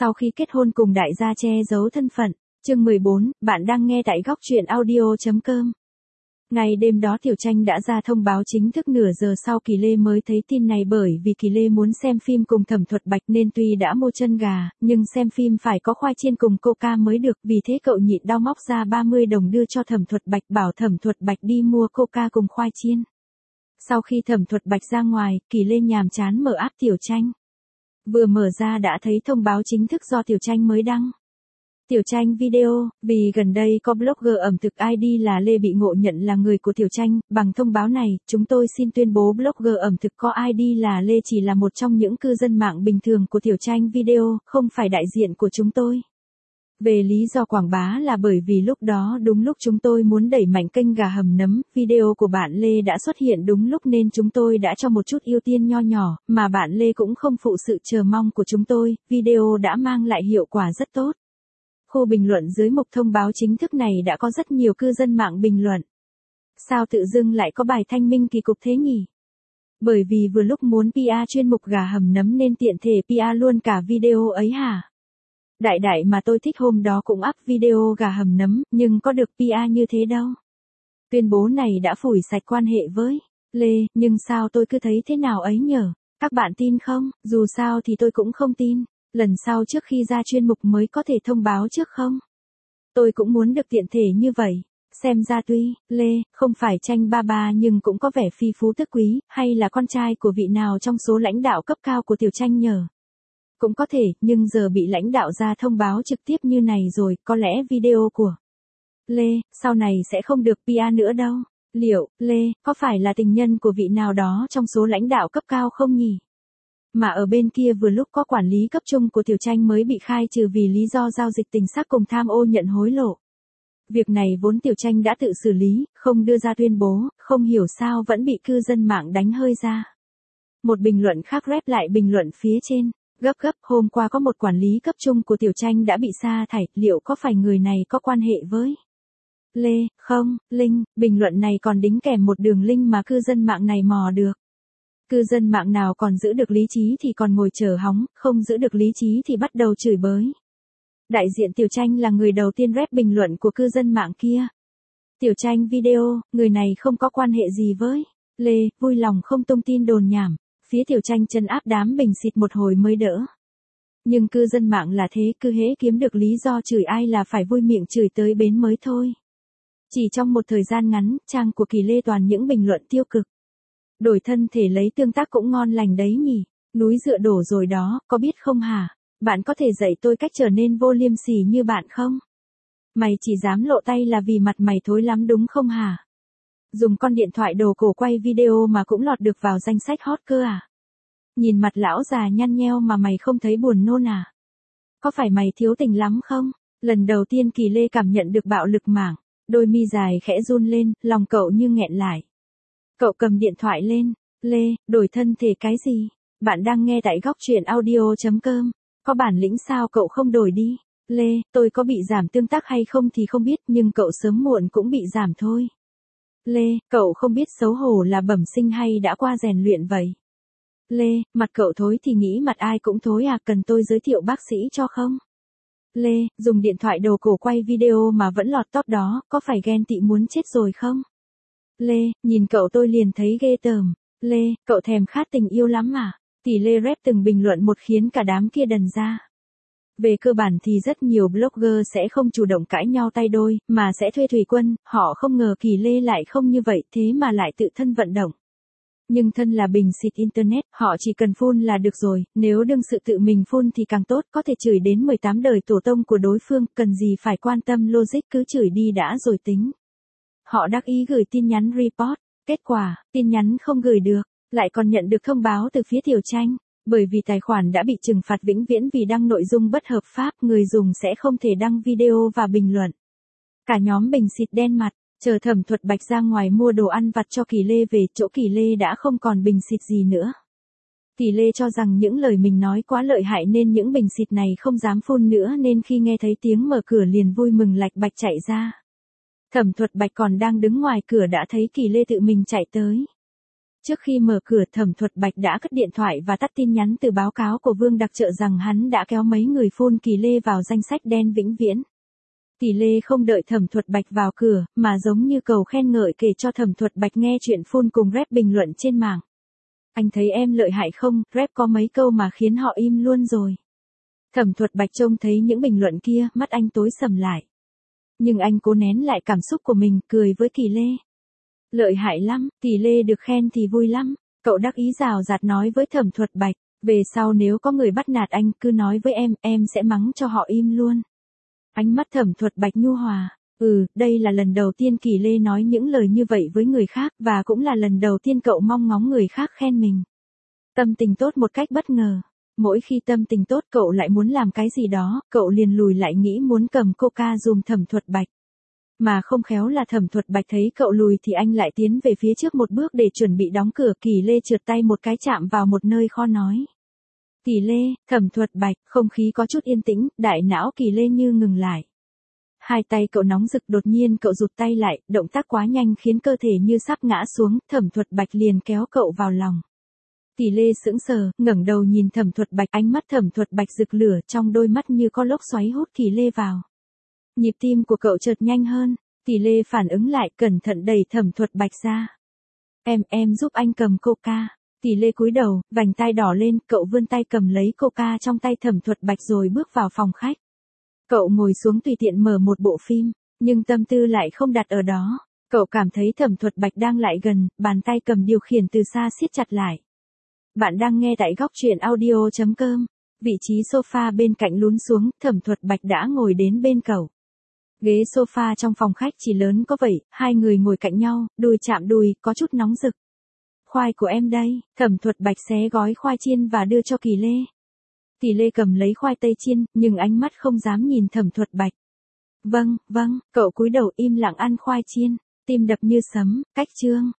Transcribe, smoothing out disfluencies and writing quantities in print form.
Sau khi kết hôn cùng đại gia che giấu thân phận. Chương 14, bạn đang nghe tại góc truyện audio.com. Ngày đêm đó Tiểu Tranh đã ra thông báo chính thức nửa giờ sau Kỳ Lê mới thấy tin này, bởi vì Kỳ Lê muốn xem phim cùng Thẩm Thuật Bạch nên tuy đã mua chân gà, nhưng xem phim phải có khoai chiên cùng coca mới được, vì thế cậu nhịn đau móc ra 30 đồng đưa cho Thẩm Thuật Bạch, bảo Thẩm Thuật Bạch đi mua coca cùng khoai chiên. Sau khi Thẩm Thuật Bạch ra ngoài, Kỳ Lê nhàm chán mở app Tiểu Tranh. Vừa mở ra đã thấy thông báo chính thức do Tiểu Tranh mới đăng. Tiểu Tranh video, vì gần đây có blogger ẩm thực ID là Lê bị ngộ nhận là người của Tiểu Tranh, bằng thông báo này, chúng tôi xin tuyên bố blogger ẩm thực có ID là Lê chỉ là một trong những cư dân mạng bình thường của Tiểu Tranh video, không phải đại diện của chúng tôi. Về lý do quảng bá là bởi vì lúc đó đúng lúc chúng tôi muốn đẩy mạnh kênh gà hầm nấm, video của bạn Lê đã xuất hiện đúng lúc nên chúng tôi đã cho một chút ưu tiên nho nhỏ, mà bạn Lê cũng không phụ sự chờ mong của chúng tôi, video đã mang lại hiệu quả rất tốt. Khu bình luận dưới mục thông báo chính thức này đã có rất nhiều cư dân mạng bình luận. Sao tự dưng lại có bài thanh minh kỳ cục thế nhỉ? Bởi vì vừa lúc muốn PR chuyên mục gà hầm nấm nên tiện thể PR luôn cả video ấy hả? Đại đại mà tôi thích hôm đó cũng up video gà hầm nấm, nhưng có được PR như thế đâu. Tuyên bố này đã phủi sạch quan hệ với Lê, nhưng sao tôi cứ thấy thế nào ấy nhở? Các bạn tin không? Dù sao thì tôi cũng không tin. Lần sau trước khi ra chuyên mục mới có thể thông báo trước không? Tôi cũng muốn được tiện thể như vậy. Xem ra tuy Lê không phải Tranh ba ba nhưng cũng có vẻ phi phú tức quý, hay là con trai của vị nào trong số lãnh đạo cấp cao của Tiểu Tranh nhờ. Cũng có thể, nhưng giờ bị lãnh đạo ra thông báo trực tiếp như này rồi, có lẽ video của Lê sau này sẽ không được PR nữa đâu. Liệu Lê có phải là tình nhân của vị nào đó trong số lãnh đạo cấp cao không nhỉ? Mà ở bên kia vừa lúc có quản lý cấp trung của Tiểu Tranh mới bị khai trừ vì lý do giao dịch tình sắc cùng tham ô nhận hối lộ. Việc này vốn Tiểu Tranh đã tự xử lý, không đưa ra tuyên bố, không hiểu sao vẫn bị cư dân mạng đánh hơi ra. Một bình luận khác rep lại bình luận phía trên. Gấp gấp, hôm qua có một quản lý cấp trung của Tiểu Tranh đã bị sa thải, liệu có phải người này có quan hệ với Lê, không, Linh, bình luận này còn đính kèm một đường link mà cư dân mạng này mò được. Cư dân mạng nào còn giữ được lý trí thì còn ngồi chờ hóng, không giữ được lý trí thì bắt đầu chửi bới. Đại diện Tiểu Tranh là người đầu tiên rep bình luận của cư dân mạng kia. Tiểu Tranh video, người này không có quan hệ gì với Lê, vui lòng không tung tin đồn nhảm. Phía Tiểu Tranh trấn áp đám bình xịt một hồi mới đỡ. Nhưng cư dân mạng là thế, cứ hễ kiếm được lý do chửi ai là phải vui miệng chửi tới bến mới thôi. Chỉ trong một thời gian ngắn, trang của Kỳ Lê toàn những bình luận tiêu cực. Đổi thân thể lấy tương tác cũng ngon lành đấy nhỉ, núi dựa đổ rồi đó, có biết không hả? Bạn có thể dạy tôi cách trở nên vô liêm sỉ như bạn không? Mày chỉ dám lộ tay là vì mặt mày thối lắm đúng không hả? Dùng con điện thoại đồ cổ quay video mà cũng lọt được vào danh sách hot cơ à? Nhìn mặt lão già nhăn nheo mà mày không thấy buồn nôn à? Có phải mày thiếu tình lắm không? Lần đầu tiên Kỳ Lê cảm nhận được bạo lực mạng, đôi mi dài khẽ run lên, lòng cậu như nghẹn lại. Cậu cầm điện thoại lên. Lê, đổi thân thể cái gì? Bạn đang nghe tại góc truyện audio.com. Có bản lĩnh sao cậu không đổi đi? Lê, tôi có bị giảm tương tác hay không thì không biết, nhưng cậu sớm muộn cũng bị giảm thôi. Lê, cậu không biết xấu hổ là bẩm sinh hay đã qua rèn luyện vậy? Lê, mặt cậu thối thì nghĩ mặt ai cũng thối à, cần tôi giới thiệu bác sĩ cho không? Lê, dùng điện thoại đồ cổ quay video mà vẫn lọt top đó, có phải ghen tị muốn chết rồi không? Lê, nhìn cậu tôi liền thấy ghê tởm. Lê, cậu thèm khát tình yêu lắm à? Tỷ Lê rep từng bình luận một khiến cả đám kia đần ra. Về cơ bản thì rất nhiều blogger sẽ không chủ động cãi nhau tay đôi, mà sẽ thuê thủy quân, họ không ngờ Kỳ Lê lại không như vậy thế mà lại tự thân vận động. Nhưng thân là bình xịt internet, họ chỉ cần phun là được rồi, nếu đương sự tự mình phun thì càng tốt, có thể chửi đến 18 đời tổ tông của đối phương, cần gì phải quan tâm logic, cứ chửi đi đã rồi tính. Họ đắc ý gửi tin nhắn report, kết quả, tin nhắn không gửi được, lại còn nhận được thông báo từ phía Tiểu Tranh. Bởi vì tài khoản đã bị trừng phạt vĩnh viễn vì đăng nội dung bất hợp pháp, người dùng sẽ không thể đăng video và bình luận. Cả nhóm bình xịt đen mặt, chờ Thẩm Thuật Bạch ra ngoài mua đồ ăn vặt cho Kỳ Lê về, chỗ Kỳ Lê đã không còn bình xịt gì nữa. Kỳ Lê cho rằng những lời mình nói quá lợi hại nên những bình xịt này không dám phun nữa, nên khi nghe thấy tiếng mở cửa liền vui mừng lạch bạch chạy ra. Thẩm Thuật Bạch còn đang đứng ngoài cửa đã thấy Kỳ Lê tự mình chạy tới. Trước khi mở cửa Thẩm Thuật Bạch đã cất điện thoại và tắt tin nhắn từ báo cáo của Vương Đặc Trợ rằng hắn đã kéo mấy người phun Kỳ Lê vào danh sách đen vĩnh viễn. Kỳ Lê không đợi Thẩm Thuật Bạch vào cửa, mà giống như cầu khen ngợi kể cho Thẩm Thuật Bạch nghe chuyện phun cùng rep bình luận trên mạng. Anh thấy em lợi hại không, rep có mấy câu mà khiến họ im luôn rồi. Thẩm Thuật Bạch trông thấy những bình luận kia, mắt anh tối sầm lại. Nhưng anh cố nén lại cảm xúc của mình, cười với Kỳ Lê. Lợi hại lắm, Kỳ Lê được khen thì vui lắm. Cậu đắc ý rào rạt nói với Thẩm Thuật Bạch, về sau nếu có người bắt nạt anh cứ nói với em sẽ mắng cho họ im luôn. Ánh mắt Thẩm Thuật Bạch nhu hòa. Đây là lần đầu tiên Kỳ Lê nói những lời như vậy với người khác và cũng là lần đầu tiên cậu mong ngóng người khác khen mình. Tâm tình tốt một cách bất ngờ. Mỗi khi tâm tình tốt cậu lại muốn làm cái gì đó, cậu liền lùi lại nghĩ muốn cầm coca dùm Thẩm Thuật Bạch. Mà không khéo là Thẩm Thuật Bạch thấy cậu lùi thì anh lại tiến về phía trước một bước để chuẩn bị đóng cửa. Kỳ Lê trượt tay một cái chạm vào một nơi kho nói. Kỳ Lê, Thẩm Thuật Bạch, không khí có chút yên tĩnh, đại não Kỳ Lê như ngừng lại. Hai tay cậu nóng rực, đột nhiên cậu rụt tay lại, động tác quá nhanh khiến cơ thể như sắp ngã xuống, Thẩm Thuật Bạch liền kéo cậu vào lòng. Kỳ Lê sững sờ, ngẩng đầu nhìn Thẩm Thuật Bạch, ánh mắt Thẩm Thuật Bạch rực lửa, trong đôi mắt như có lốc xoáy hút Kỳ Lê vào. Nhịp tim của cậu chợt nhanh hơn, Kỳ Lê phản ứng lại, cẩn thận đẩy Thẩm Thuật Bạch ra. Em giúp anh cầm coca. Kỳ Lê cúi đầu, vành tai đỏ lên, cậu vươn tay cầm lấy coca trong tay Thẩm Thuật Bạch rồi bước vào phòng khách. Cậu ngồi xuống tùy tiện mở một bộ phim, nhưng tâm tư lại không đặt ở đó. Cậu cảm thấy Thẩm Thuật Bạch đang lại gần, bàn tay cầm điều khiển từ xa siết chặt lại. Bạn đang nghe tại góc truyện audio.com. Vị trí sofa bên cạnh lún xuống, Thẩm Thuật Bạch đã ngồi đến bên cậu. Ghế sofa trong phòng khách chỉ lớn có vậy, hai người ngồi cạnh nhau, đùi chạm đùi, có chút nóng rực. Khoai của em đây, Thẩm Thuật Bạch xé gói khoai chiên và đưa cho Kỳ Lê. Kỳ Lê cầm lấy khoai tây chiên, nhưng ánh mắt không dám nhìn Thẩm Thuật Bạch. Vâng, cậu cúi đầu im lặng ăn khoai chiên, tim đập như sấm, cách chương.